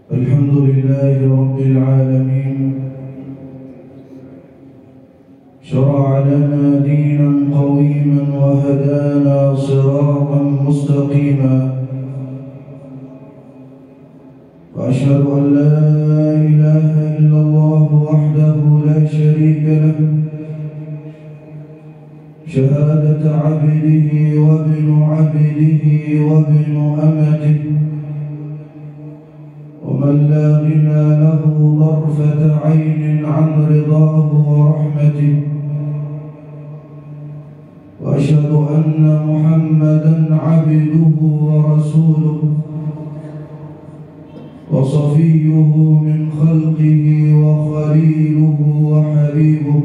الحمد لله رب العالمين. شرع لنا دينا قويما وهدانا صراطا مستقيما، وأشهد أن لا إله إلا الله وحده لا شريك له، شهادة عبده وابن عبده وابن أمته، ومن لا غنى له طرفة عين عن رضاه ورحمته، وأشهد أن محمدًا عبده ورسوله وصفيه من خلقه وخليله وحبيبه.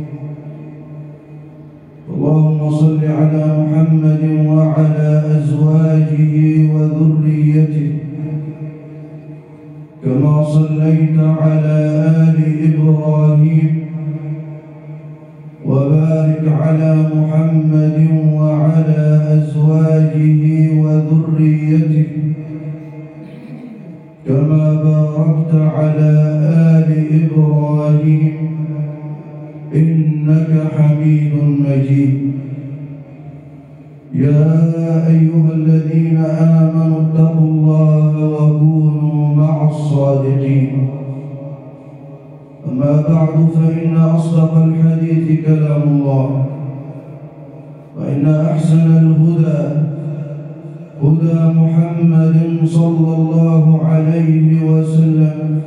اللهم صل على محمد وعلى أزواجه وذريته كما صليت على آل إبراهيم، وبارك على محمد وعلى أزواجه وذريته كما باركت على آل إبراهيم إنك حميد مجيد. يا أيها الذين آمنوا اتقوا الله وكونوا مع الصادقين. أما بعد، فإن أصدق الحديث كلام الله، وإن أحسن الهدى هدى محمد صلى الله عليه وسلم،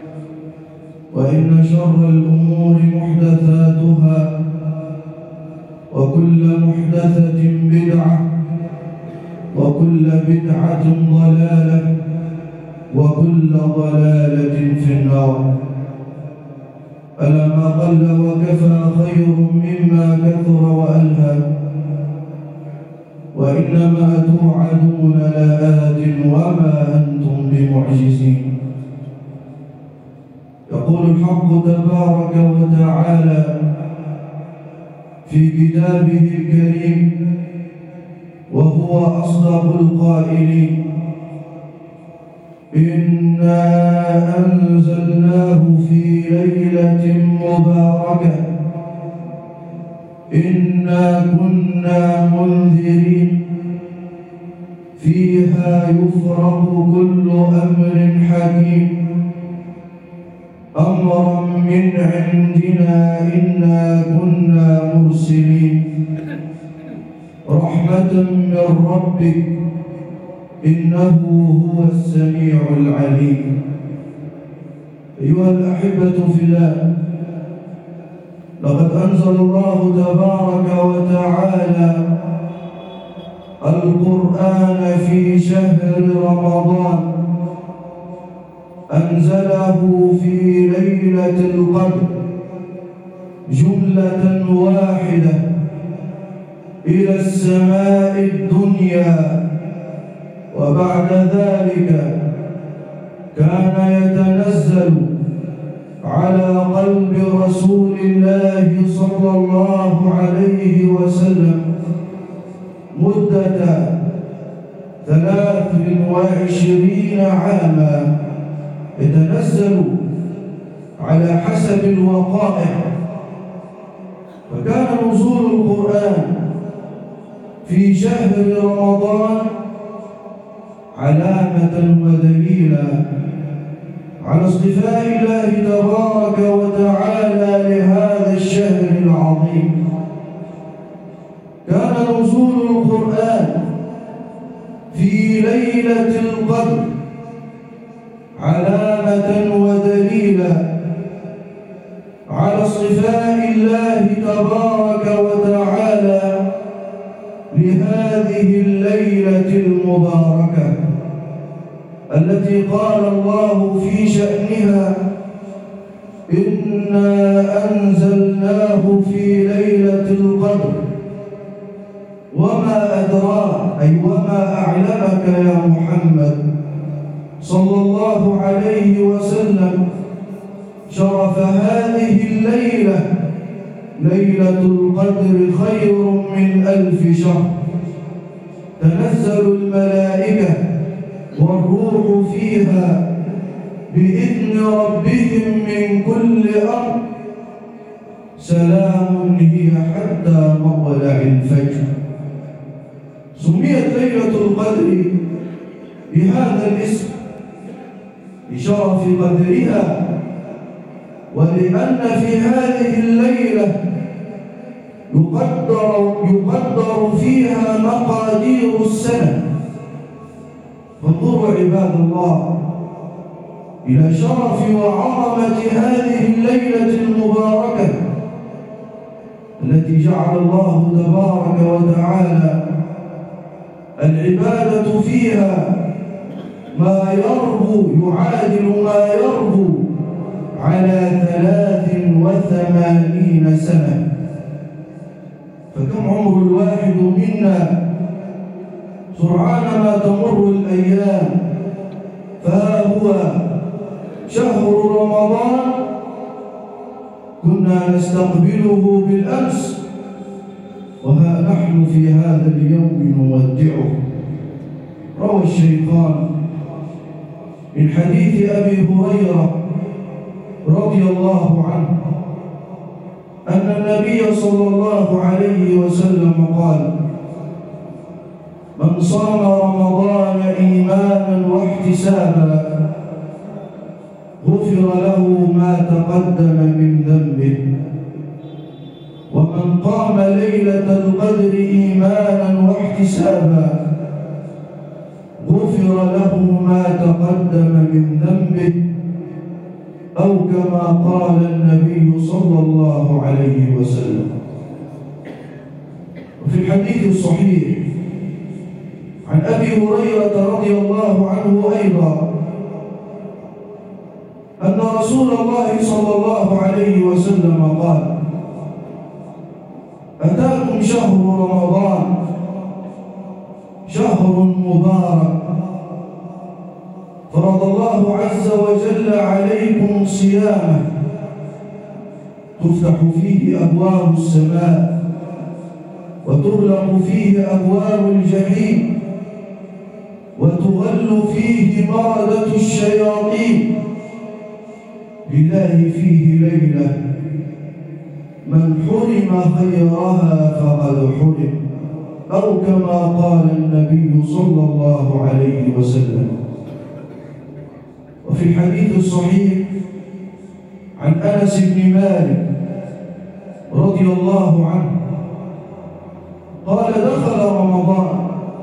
وإن شر الأمور محدثاتها، وكل محدثة بدعة، وكل بدعة ضلالة، وكل ضلالة في النار. ألا ما قل وكفى خير مما كثر وألهى، وإنما توعدون لآت وما أنتم بمعجزين. يقول الحق تبارك وتعالى في كتابه الكريم وهو أصدق القائلين: إنا أنزلناه في ليلة مباركة إنا كنا منذرين فيها يفرق كل أمر حكيم أمرا من عندنا إنا كنا مرسلين رحمة من ربك إنه هو السميع العليم. أيها الأحبة في الله، لقد أنزل الله تبارك وتعالى القرآن في شهر رمضان، أنزله في ليلة القدر جملة واحدة إلى السماء الدنيا، وبعد ذلك كان يتنزل على قلب رسول الله صلى الله عليه وسلم مدة 23 عاما، يتنزل على حسب الوقائع. فكان نزول القرآن في شهر رمضان علامة ودليلا على اصطفاء الله تبارك وتعالى لهذا الشهر العظيم. كان نزول القرآن في ليلة القدر علامة ودليلا على اصطفاء الله تبارك وتعالى لهذه الليلة المباركة التي قال الله في شأنها: إنا أنزلناه في ليلة القدر وما أدراك، أي وما أعلمك يا محمد صلى الله عليه وسلم شرف هذه الليلة. ليلة القدر خير من 1000 شهر، تنزل الملائكة والروح فيها بإذن ربهم من كل أمر سلام هي حتى مطلع الفجر. سميت ليلة القدر بهذا الاسم لشرف قدرها، ولأن في هذه الليلة يقدر فيها مقادير السنة. فانظروا عباد الله إلى شرف وعظمة هذه الليلة المباركة التي جعل الله تبارك وتعالى العبادة فيها يعادل ما يربو على 83 سنة. فكم عمر الواحد منا سرعان ما تمر الأيام، فها هو شهر رمضان كنا نستقبله بالأمس، وها نحن في هذا اليوم نودعه. روى الشيخان من حديث أبي هريرة رضي الله عنه أن النبي صلى الله عليه وسلم قال: من صام رمضان إيمانا واحتسابا غفر له ما تقدم من ذنبه، ومن قام ليلة القدر إيمانا واحتسابا غفر له ما تقدم من ذنبه، أو كما قال النبي صلى الله عليه وسلم. وفي الحديث الصحيح عن أبي هريرة رضي الله عنه أيضا أن رسول الله صلى الله عليه وسلم قال: أتاكم شهر رمضان شهر مبارك، فرض الله عز وجل عليكم صيامه، تفتح فيه أبواب السماء وتغلق فيه أبواب الجحيم وتغل فيه مردة الشياطين. لله فيه ليلة من حرم خيرها فقد حرم، أو كما قال النبي صلى الله عليه وسلم. وفي الحديث الصحيح عن أنس بن مالك رضي الله عنه قال: دخل رمضان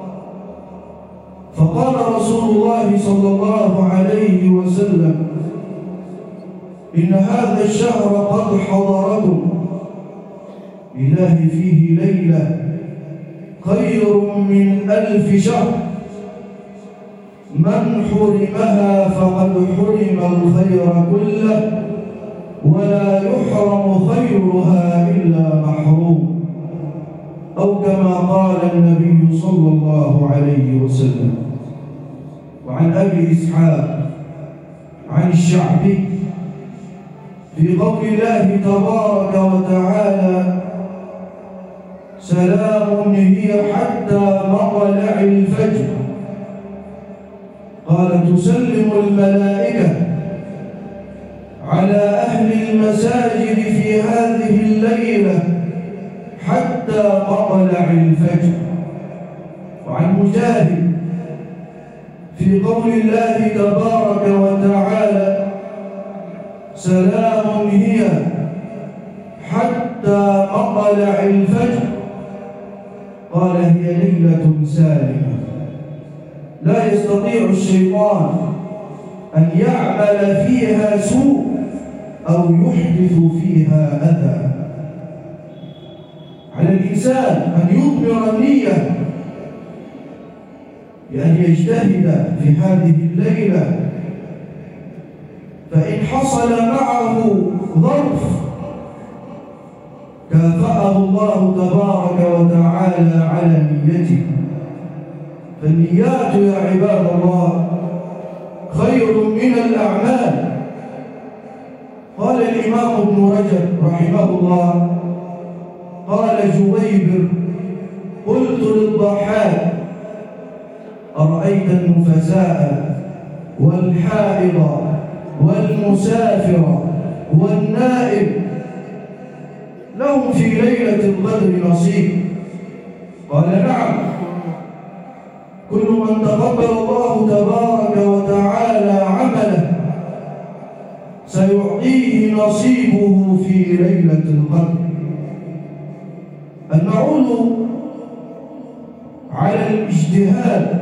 فقال رسول الله صلى الله عليه وسلم: إن هذا الشهر قد حضركم، لله فيه ليلة خير من 1000 شهر، من حرمها فقد حرم الخير كله، ولا يحرم خيرها إلا محروم، أو كما قال النبي صلى الله عليه وسلم. وعن أبي إسحاق عن الشعبي في قول الله تبارك وتعالى: سلام هي حتى مطلع الفجر، قال: تسلم الملائكة على أهل المساجد في هذه الليلة حتى مطلع الفجر. وعن مجاهد في قول الله تبارك وتعالى: سلام هي حتى مطلع الفجر، قال: هي ليلة سالمة لا يستطيع الشيطان أن يعمل فيها سوء أو يحدث فيها أذى. على الإنسان أن يضمر النية بأن يجتهد في هذه الليلة، فإن حصل معه ظرف كافأه الله تبارك وتعالى على نيته. فالنيات يا عباد الله خير من الأعمال. قال الإمام ابن رجب رحمه الله: قال جويبر: قلت للضحاك: أرأيت النفساء والحائض والمسافر والنائب لهم في ليلة القدر نصيب؟ قال نعم، كل من تقبل الله تبارك وتعالى عمله سيعطيه نصيبه في ليلة القدر. المعول على الاجتهاد،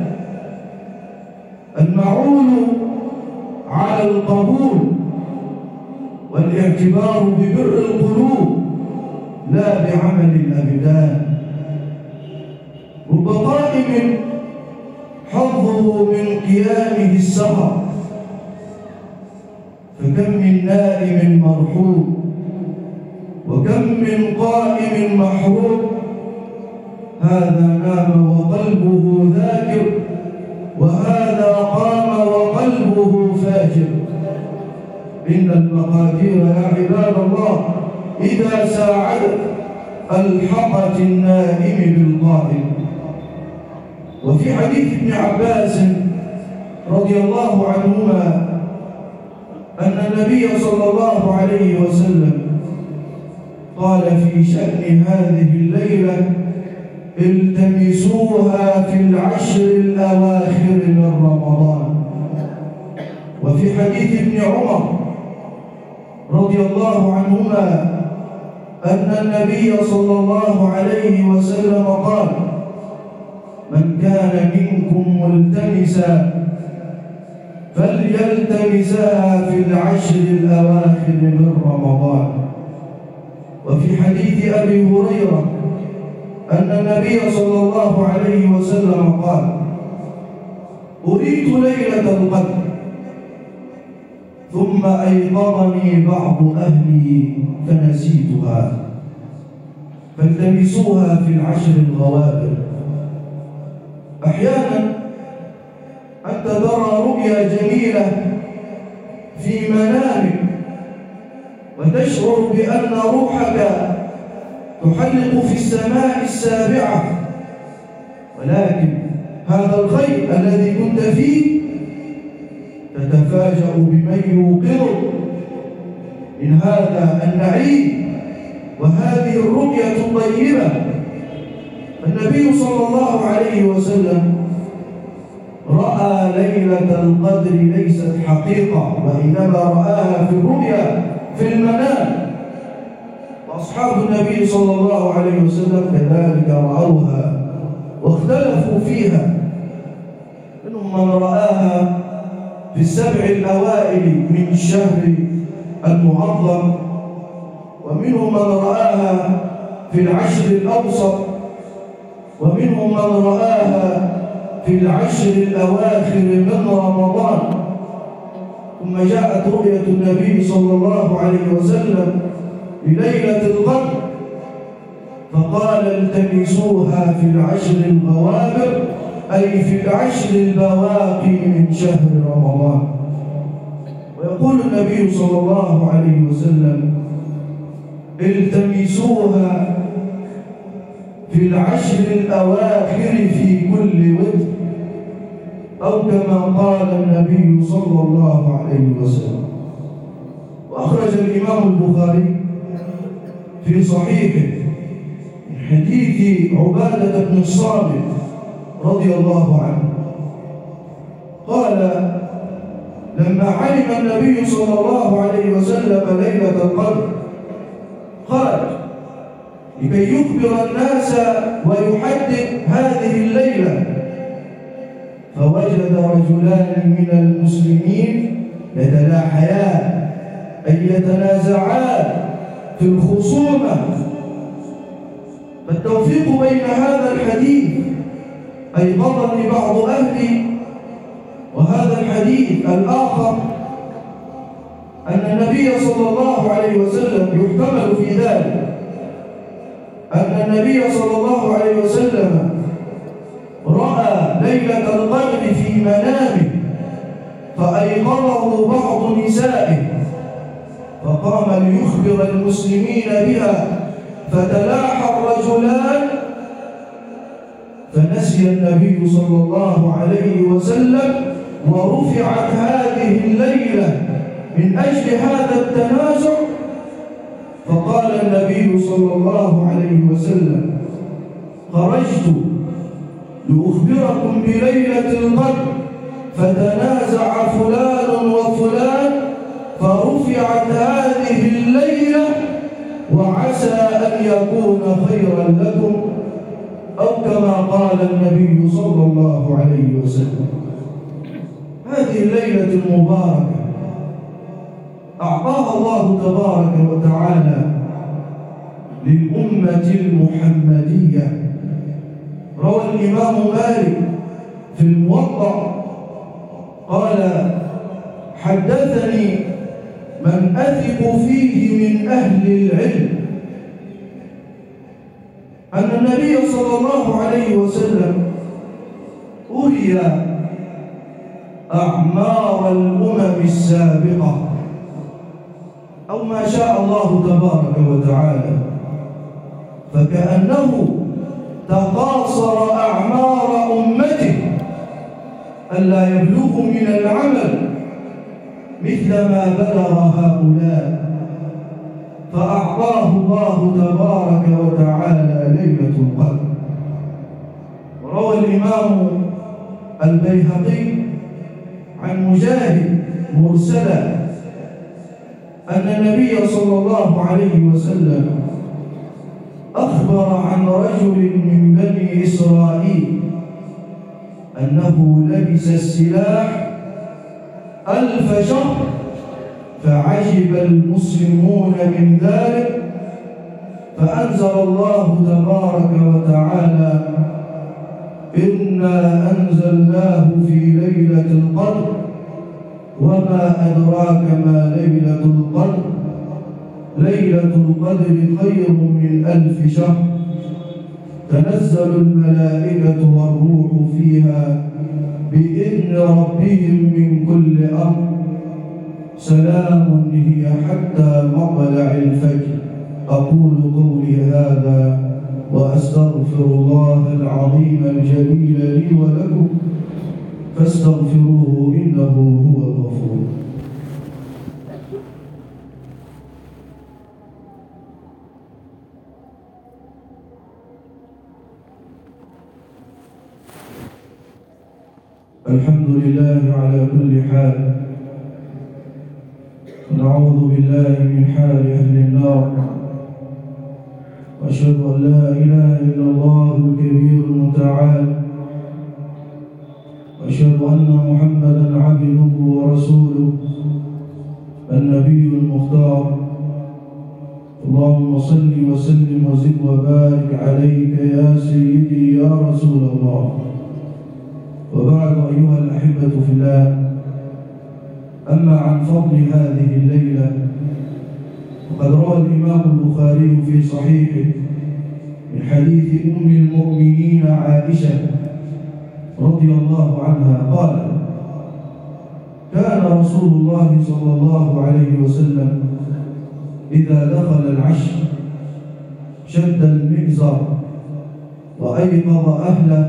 المعول على القبول والاعتبار ببر القلوب لا بعمل الأبدان. رب قائم حظه من قيامه السهر، فكم من نائم مرحوم وكم من قائم محروم. هذا نام وقلبه ذاكر، وهذا قام وقلبه فاجر. إن المقادير يا عباد الله إذا ساعدت ألحقت النائم بالقائم. وفي حديث ابن عباس رضي الله عنهما أن النبي صلى الله عليه وسلم قال في شأن هذه الليلة: التمسوها في العشر الأواخر من رمضان. وفي حديث ابن عمر رضي الله عنهما أن النبي صلى الله عليه وسلم قال: من كان منكم ملتمسا فليلتمسها في العشر الأواخر من رمضان. وفي حديث أبي هريرة أن النبي صلى الله عليه وسلم قال: أريت ليلة القدر ثم أيقظني بعض أهلي فنسيتها، فالتمسوها في العشر الغوابر. أحيانا أنت ترى رؤيا جميلة في منامك وتشعر بأن روحك تحلق في السماء السابعة، ولكن هذا الخير الذي كنت فيه تتفاجأ بمن يوقظك من هذا النعيم وهذه الرؤية الطيبة. النبي صلى الله عليه وسلم رأى ليلة القدر ليست حقيقة، وإنما رآها في الرؤيا في المنام. وأصحاب النبي صلى الله عليه وسلم كذلك رأوها واختلفوا فيها. منهم من رآها في السبع الأوائل من الشهر المعظم، ومنهم من رآها في العشر الأوسط، ومنهم من رآها في العشر الأواخر من رمضان. ثم جاءت رؤية النبي صلى الله عليه وسلم بليلة القدر فقال: التمسوها في العشر الغوابر، أي في العشر البواقي من شهر رمضان. ويقول النبي صلى الله عليه وسلم: التمسوها في العشر الأواخر في كل وتر، أو كما قال النبي صلى الله عليه وسلم. وأخرج الإمام البخاري في صحيحه من حديث عبادة بن الصامت رضي الله عنه قال: لما علم النبي صلى الله عليه وسلم ليلة القدر خرج لكي يخبر الناس ويحدد هذه الليلة، فوجد رجلان من المسلمين يتلاحيان أي يتنازعان في الخصومة. فالتوفيق بين هذا الحديث أيقظني بعض أهلي، وهذا الحديث الآخر أن النبي صلى الله عليه وسلم يحتمل في ذلك أن النبي صلى الله عليه وسلم رأى ليلة القدر في منامه فأيقظه بعض نسائه فقام ليخبر المسلمين بها، فتلاحى الرجلان فنسي النبي صلى الله عليه وسلم، ورفعت هذه الليلة من أجل هذا التنازع فقال النبي صلى الله عليه وسلم: خرجت لأخبركم بليلة القدر فتنازع فلان وفلان فرفعت هذه الليلة وعسى أن يكون خيرا لكم، أو كما قال النبي صلى الله عليه وسلم. هذه الليلة المباركة أعطاها الله تبارك وتعالى للأمة المحمدية. روى الإمام مالك في الموطأ قال: حدثني من أثق فيه من أهل العلم أن النبي صلى الله عليه وسلم أري أعمار الأمم السابقة، أو ما شاء الله تبارك وتعالى، فكأنه تقاصر أعمار أمته ألا يبلغوا من العمل مثل ما بلغ هؤلاء، فأعطاه الله تبارك وتعالى ليلة القدر. وروى الإمام البيهقي عن مجاهد مرسلا أن النبي صلى الله عليه وسلم أخبر عن رجل من بني إسرائيل أنه لبس السلاح 1000 شهر، فعجب المسلمون من ذلك، فأنزل الله تبارك وتعالى: إنا أنزلناه في ليلة القدر وما أدراك ما ليلة القدر، ليلة القدر خير من 1000 شهر، تنزل الملائكة والروح فيها بإذن ربهم من كل أمر، سلام هي حتى مطلع الفجر. أقول قولي هذا وأستغفر الله العظيم الجليل لي ولكم فاستغفروه إنه هو الغفور. الحمد لله على كل حال، ونعوذ بالله من حال أهل النار، وأشهد أن لا إله إلا الله الكبير المتعال، وأشهد أن محمدًا عبده ورسوله النبي المختار. اللهم صل وسلم وزد وبارك عليك يا سيدي يا رسول الله. وبعد، أيها الأحبة في الله، أما عن فضل هذه الليلة وقد روى الإمام البخاري في صحيحه من حديث أم المؤمنين عائشة رضي الله عنها قال: كان رسول الله صلى الله عليه وسلم إذا دخل العشر شد المئزر وأيقظ أهله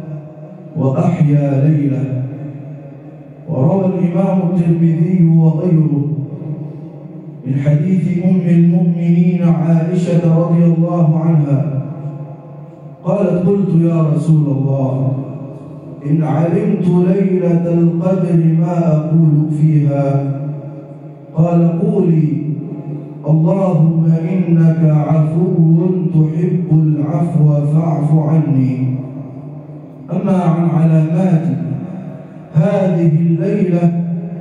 وأحيا ليله. وروى الإمام الترمذي وغيره من حديث أم المؤمنين عائشة رضي الله عنها قالت: قلت يا رسول الله، إن علمت ليلة القدر ما أقول فيها؟ قال: قولي اللهم إنك عفو تحب العفو فاعف عني. أما عن علامات هذه الليلة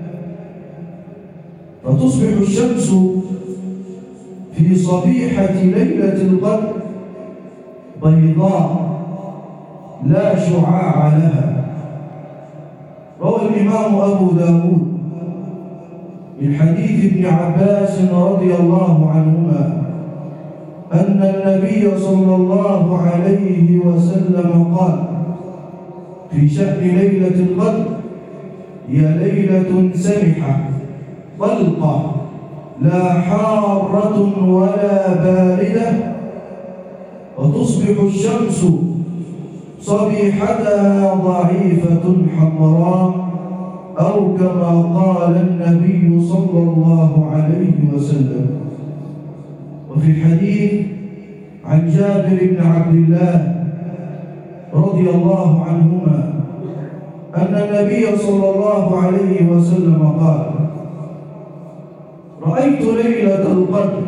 فتصبح الشمس في صبيحة ليلة القدر بيضاء لا شعاع لها. روى الإمام أبو داود من حديث ابن عباس رضي الله عنهما أن النبي صلى الله عليه وسلم قال في شأن ليلة القدر: هي ليلة سمحة طلقة لا حارة ولا باردة، وتصبح الشمس صبيحتها ضعيفة حمراء أو كما قال النبي صلى الله عليه وسلم. وفي الحديث عن جابر بن عبد الله رضي الله عنهما أن النبي صلى الله عليه وسلم قال: رأيت ليلة القدر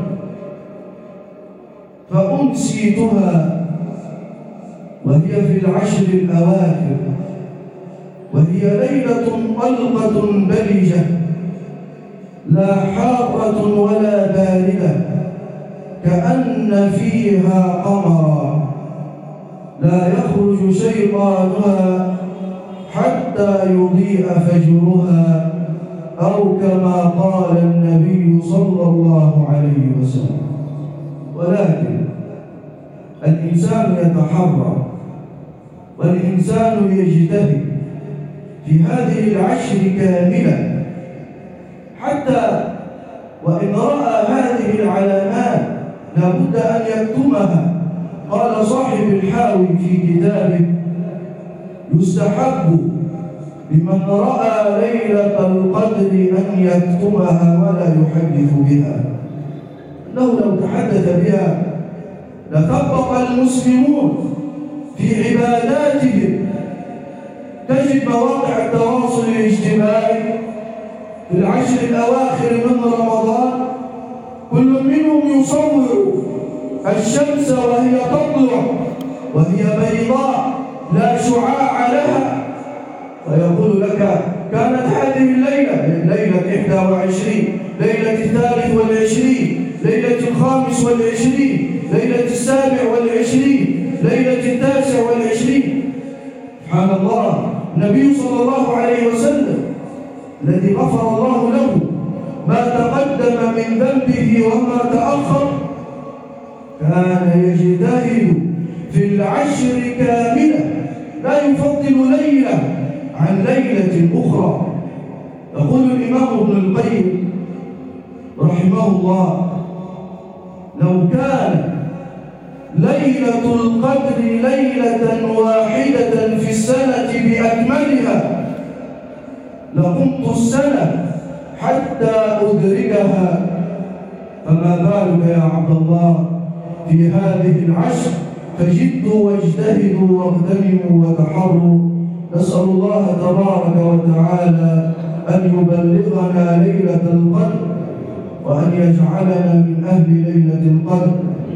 فأنسيتها وهي في العشر الأواخر، وهي ليلة طلقة بلجة لا حارة ولا باردة كأن فيها قمرا لا يخرج شيطانها حتى يضيء فجرها، أو كما قال النبي صلى الله عليه وسلم. ولكن الإنسان يتحرى والإنسان يجتهد في هذه العشر كاملة، حتى وإن رأى هذه العلامات لابد أن يكتمها. قال صاحب الحاوي في كتابه: يستحب لمن رأى ليلة القدر أن يكتمها ولا يحدث بها، أنه لو تحدث بها لثبط المسلمون في عباداتهم. تجد مواقع التواصل الاجتماعي في العشر الأواخر من رمضان كل منهم يصور الشمس وهي تطلع وهي بيضاء لا شعاع لها، ويقول لك: كانت هذه الليلة ليلة 21، ليلة 23، ليلة 25، ليلة 27، ليلة 29. سبحان الله، النبي صلى الله عليه وسلم الذي غفر الله له ما تقدم من ذنبه وما تأخر كان يجتهد في العشر كاملة، لا يفضل ليلة عن ليلة أخرى. يقول الإمام ابن القيم رحمه الله: لو كان ليلة القدر ليلة واحدة في السنة بأكملها لقمت السنة حتى أدركها، فما بالك يا عبد الله في هذه العشر؟ فجدوا واجتهدوا واغتنموا وتحروا. نسأل الله تبارك وتعالى أن يبلغنا ليلة القدر، وأن يجعلنا من أهل ليلة القدر،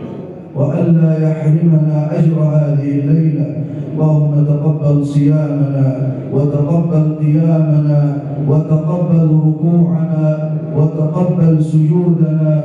وألا يحرمنا أجر هذه الليلة. اللهم تقبل صيامنا وتقبل قيامنا وتقبل ركوعنا وتقبل سجودنا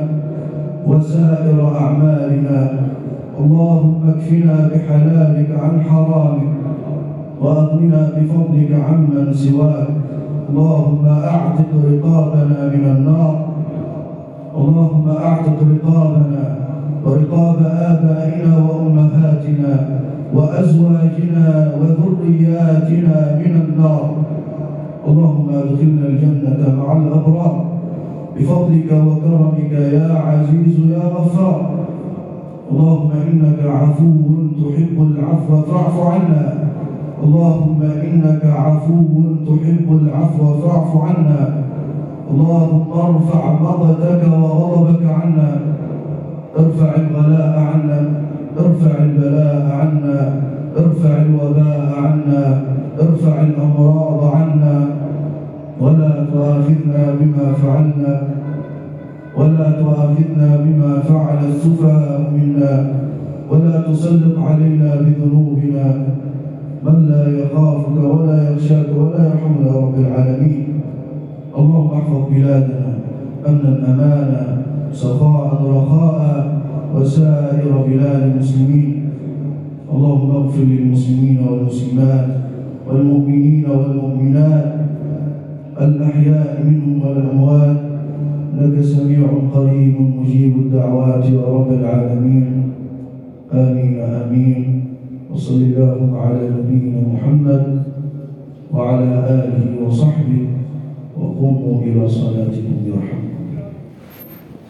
وسائر أعمالنا. اللهم اكفنا بحلالك عن حرامك وأغننا بفضلك عمن سواك. اللهم أعتق رقابنا من النار، اللهم أعتق رقابنا ورقاب آبائنا وأمهاتنا وأزواجنا وذرياتنا من النار. اللهم ادخلنا الجنة مع الأبرار بفضلك وكرمك يا عزيز يا غفار. اللهم إنك عفو تحب العفو فاعف عنا. اللهم إنك عفو تحب العفو فاعف عنا. اللهم ارفع مقتك وغضبك عنا، ارفع الغلاء عنا، ارفع البلاء عنا، ارفع الوباء عنا، ارفع الأمراض عنا، ولا تؤاخذنا بما فعلنا، ولا تؤاخذنا بما فعل السفهاء منا، ولا تسلط علينا بذنوبنا من لا يخافك ولا يخشاك ولا يرحمنا يا رب العالمين. اللهم احفظ بلادنا أمنا أمانا سخاء رخاء وسائر بلاد المسلمين. اللهم اغفر للمسلمين والمسلمات والمؤمنين والمؤمنات الأحياء منهم والأموات، إنك سميع قريب مجيب الدعوات يا رب العالمين. آمين آمين. وصل اللهم على نبينا محمد وعلى آله وصحبه، وقوموا إلى صلاتكم يرحمكم.